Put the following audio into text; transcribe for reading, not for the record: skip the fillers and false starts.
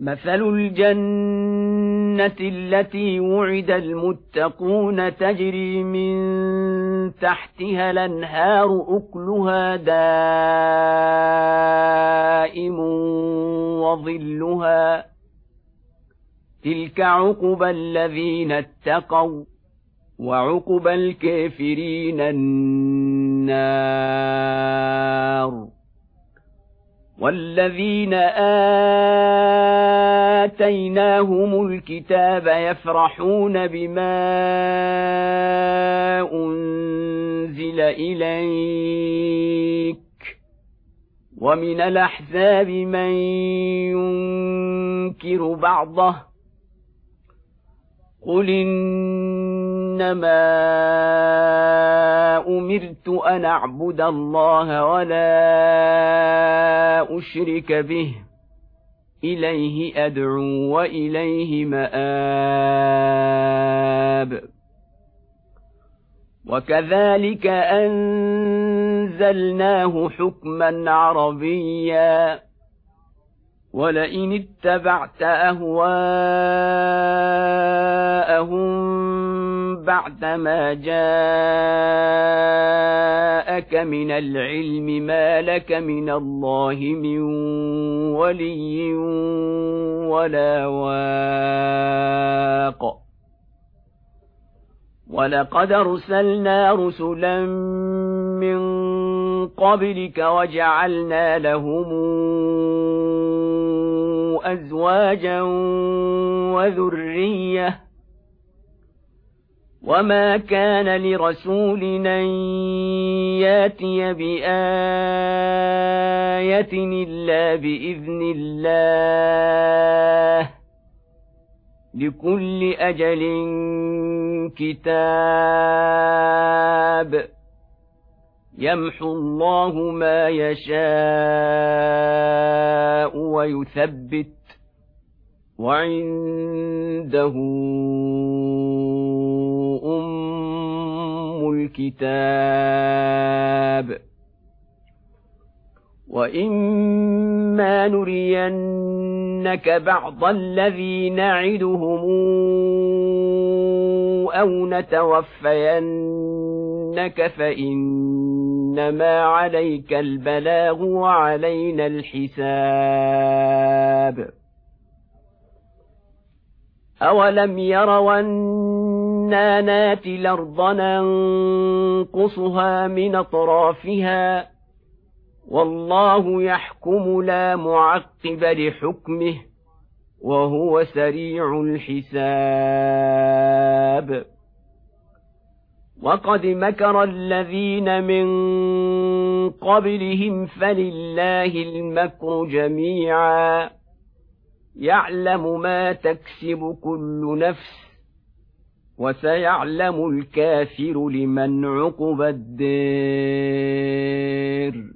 مثل الجنة التي وعد المتقون تجري من تحتها الأنهار أكلها دائم وظلها تلك عقبى الذين اتقوا وعقبى الكافرين النار والذين آتيناهم الكتاب يفرحون بما أنزل إليك ومن الأحزاب من ينكر بعضه قل إنما أمرت أن أعبد الله ولا أشرك به إليه أدعو وإليه مآب وكذلك أنزلناه حكما عربيا ولئن اتبعت أهواءهم بعدما جاءك من العلم ما لك من الله من ولي ولا واق ولقد أرسلنا رسلا من قبلك وجعلنا لهم أزواجا وذرية وما كان لرسول أن ياتي بآية إلا بإذن الله لكل أجل كتاب يمحو الله ما يشاء ويثبت وعنده أم الكتاب وإما نرينك بعض الذي نعدهم أو نتوفينك فإنما عليك البلاغ وعلينا الحساب أولم يروا أنا ناتي الأرض ننقصها من أطرافها والله يحكم لا معقب لحكمه وهو سريع الحساب وقد مكر الذين من قبلهم فلله المكر جميعا يعلم ما تكسب كل نفس وسيعلم الكافر لمن عقبى الدار